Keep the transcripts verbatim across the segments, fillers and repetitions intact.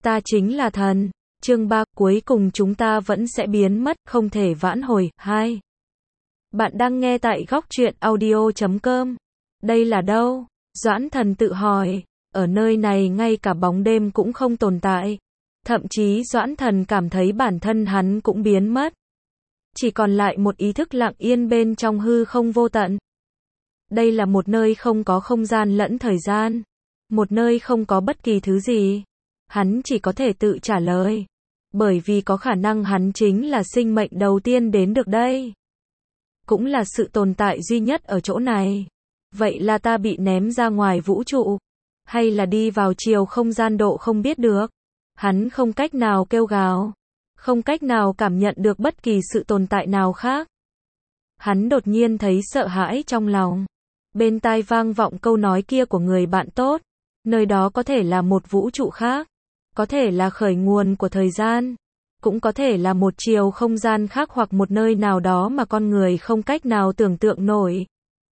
Ta chính là thần. Chương ba, cuối cùng chúng ta vẫn sẽ biến mất, không thể vãn hồi. hai. Bạn đang nghe tại góc truyện audio chấm com. Đây là đâu? Doãn Thần tự hỏi. Ở nơi này ngay cả bóng đêm cũng không tồn tại. Thậm chí Doãn Thần cảm thấy bản thân hắn cũng biến mất. Chỉ còn lại một ý thức lặng yên bên trong hư không vô tận. Đây là một nơi không có không gian lẫn thời gian. Một nơi không có bất kỳ thứ gì. Hắn chỉ có thể tự trả lời. Bởi vì có khả năng hắn chính là sinh mệnh đầu tiên đến được đây. Cũng là sự tồn tại duy nhất ở chỗ này. Vậy là ta bị ném ra ngoài vũ trụ? Hay là đi vào chiều không gian độ không biết được? Hắn không cách nào kêu gào. Không cách nào cảm nhận được bất kỳ sự tồn tại nào khác. Hắn đột nhiên thấy sợ hãi trong lòng. Bên tai vang vọng câu nói kia của người bạn tốt. Nơi đó có thể là một vũ trụ khác. Có thể là khởi nguồn của thời gian. Cũng có thể là một chiều không gian khác hoặc một nơi nào đó mà con người không cách nào tưởng tượng nổi.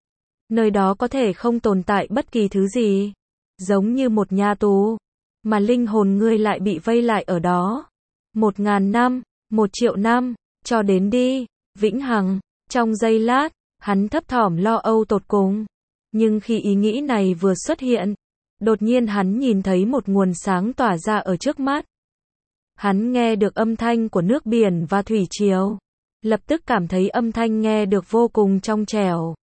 Nơi đó có thể không tồn tại bất kỳ thứ gì. Giống như một nhà tù. Mà linh hồn ngươi lại bị vây lại ở đó. Một ngàn năm, một triệu năm, cho đến đi, vĩnh hằng. Trong giây lát, hắn thấp thỏm lo âu tột cùng. Nhưng khi ý nghĩ này vừa xuất hiện, đột nhiên hắn nhìn thấy một nguồn sáng tỏa ra ở trước mắt. Hắn nghe được âm thanh của nước biển và thủy triều. Lập tức cảm thấy âm thanh nghe được vô cùng trong trẻo.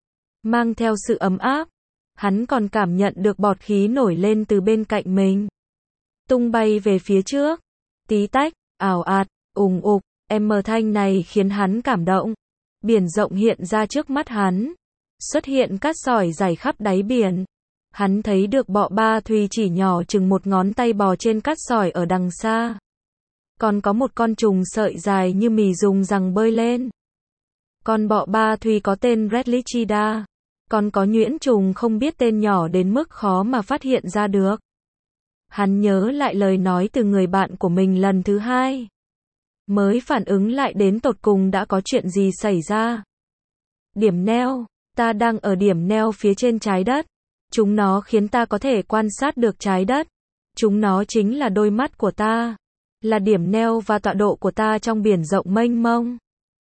Mang theo sự ấm áp. Hắn còn cảm nhận được bọt khí nổi lên từ bên cạnh mình. Tung bay về phía trước. Tí tách, ảo ạt, ùng ục, em mờ thanh này khiến hắn cảm động. Biển rộng hiện ra trước mắt hắn. Xuất hiện cát sỏi dày khắp đáy biển. Hắn thấy được bọ ba thùy chỉ nhỏ chừng một ngón tay bò trên cát sỏi ở đằng xa. Còn có một con trùng sợi dài như mì dùng rằng bơi lên. Con bọ ba thùy có tên Redlichida. Còn có nhuyễn trùng không biết tên nhỏ đến mức khó mà phát hiện ra được. Hắn nhớ lại lời nói từ người bạn của mình lần thứ hai. Mới phản ứng lại đến tột cùng đã có chuyện gì xảy ra. Điểm neo. Ta đang ở điểm neo phía trên trái đất. Chúng nó khiến ta có thể quan sát được trái đất. Chúng nó chính là đôi mắt của ta. Là điểm neo và tọa độ của ta trong biển rộng mênh mông.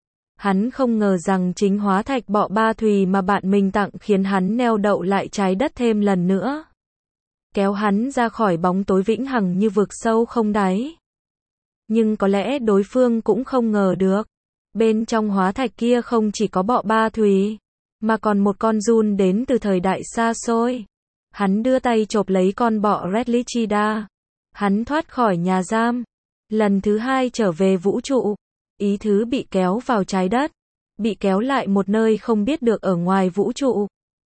Hắn không ngờ rằng chính hóa thạch bọ ba thùy mà bạn mình tặng khiến hắn neo đậu lại trái đất thêm lần nữa. Kéo hắn ra khỏi bóng tối vĩnh hằng như vực sâu không đáy. Nhưng có lẽ đối phương cũng không ngờ được. Bên trong hóa thạch kia không chỉ có bọ ba thùy. Mà còn một con giun đến từ thời đại xa xôi. Hắn đưa tay chộp lấy con bọ Redlichida. Hắn thoát khỏi nhà giam. Lần thứ hai trở về vũ trụ. Ý thứ bị kéo vào trái đất. Bị kéo lại một nơi không biết được ở ngoài vũ trụ.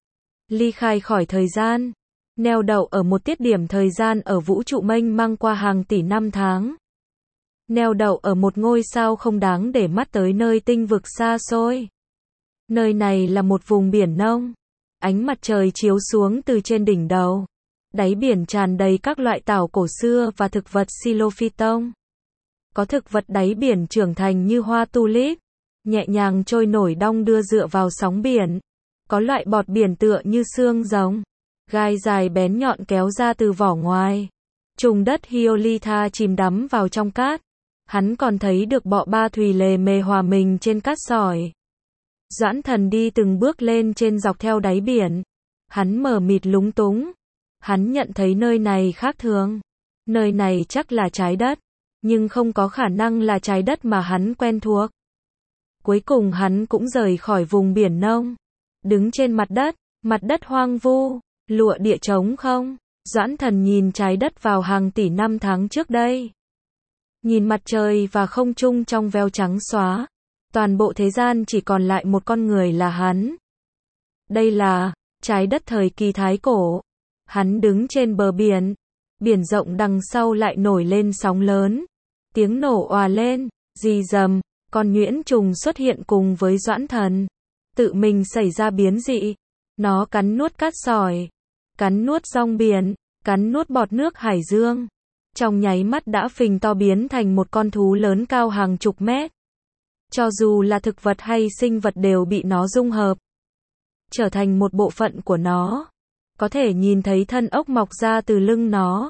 Ly khai khỏi thời gian. Neo đậu ở một tiết điểm thời gian ở vũ trụ mênh mang qua hàng tỷ năm tháng. Neo đậu ở một ngôi sao không đáng để mắt tới nơi tinh vực xa xôi. Nơi này là một vùng biển nông. Ánh mặt trời chiếu xuống từ trên đỉnh đầu. Đáy biển tràn đầy các loại tảo cổ xưa và thực vật Xylophyton. Có thực vật đáy biển trưởng thành như hoa tulip, nhẹ nhàng trôi nổi đong đưa dựa vào sóng biển. Có loại bọt biển tựa như xương rồng, gai dài bén nhọn kéo ra từ vỏ ngoài. Trùng đất Hyolitha chìm đắm vào trong cát. Hắn còn thấy được bọ ba thùy lề mề hòa mình trên cát sỏi. Doãn Thần đi từng bước lên trên dọc theo đáy biển. Hắn mờ mịt lúng túng. Hắn nhận thấy nơi này khác thường. Nơi này chắc là trái đất. Nhưng không có khả năng là trái đất mà hắn quen thuộc. Cuối cùng hắn cũng rời khỏi vùng biển nông. Đứng trên mặt đất, mặt đất hoang vu, lụa địa trống không. Doãn Thần nhìn trái đất vào hàng tỷ năm tháng trước đây. Nhìn mặt trời và không trung trong veo trắng xóa. Toàn bộ thế gian chỉ còn lại một con người là hắn. Đây là trái đất thời kỳ thái cổ. Hắn đứng trên bờ biển. Biển rộng đằng sau lại nổi lên sóng lớn. Tiếng nổ òa lên, rì rầm, con nhuyễn trùng xuất hiện cùng với Doãn Thần. Tự mình xảy ra biến dị. Nó cắn nuốt cát sỏi, cắn nuốt rong biển, cắn nuốt bọt nước hải dương. Trong nháy mắt đã phình to biến thành một con thú lớn cao hàng chục mét. Cho dù là thực vật hay sinh vật đều bị nó dung hợp. Trở thành một bộ phận của nó. Có thể nhìn thấy thân ốc mọc ra từ lưng nó.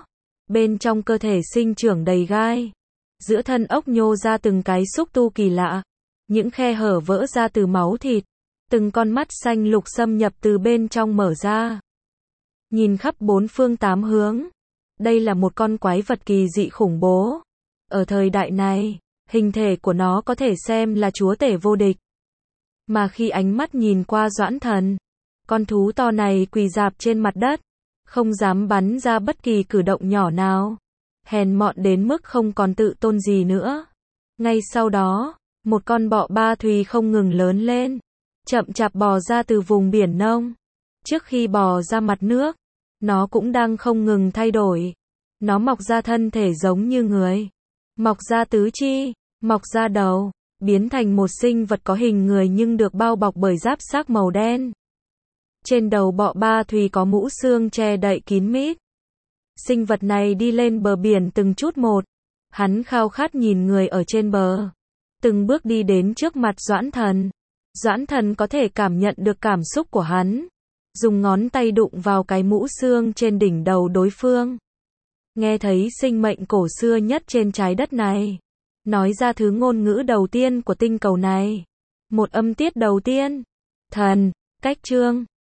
Bên trong cơ thể sinh trưởng đầy gai. Giữa thân ốc nhô ra từng cái xúc tu kỳ lạ. Những khe hở vỡ ra từ máu thịt. Từng con mắt xanh lục xâm nhập từ bên trong mở ra. Nhìn khắp bốn phương tám hướng. Đây là một con quái vật kỳ dị khủng bố. Ở thời đại này, hình thể của nó có thể xem là chúa tể vô địch. Mà khi ánh mắt nhìn qua Doãn Thần, con thú to này quỳ rạp trên mặt đất, không dám bắn ra bất kỳ cử động nhỏ nào. Hèn mọn đến mức không còn tự tôn gì nữa. Ngay sau đó, một con bọ ba thùy không ngừng lớn lên, chậm chạp bò ra từ vùng biển nông. Trước khi bò ra mặt nước, nó cũng đang không ngừng thay đổi. Nó mọc ra thân thể giống như người, mọc ra tứ chi, mọc ra đầu, biến thành một sinh vật có hình người nhưng được bao bọc bởi giáp xác màu đen. Trên đầu bọ ba thùy có mũ xương che đậy kín mít. Sinh vật này đi lên bờ biển từng chút một. Hắn khao khát nhìn người ở trên bờ. Từng bước đi đến trước mặt Doãn Thần. Doãn Thần có thể cảm nhận được cảm xúc của hắn. Dùng ngón tay đụng vào cái mũ xương trên đỉnh đầu đối phương. Nghe thấy sinh mệnh cổ xưa nhất trên trái đất này. Nói ra thứ ngôn ngữ đầu tiên của tinh cầu này. Một âm tiết đầu tiên. Thần, cách chương.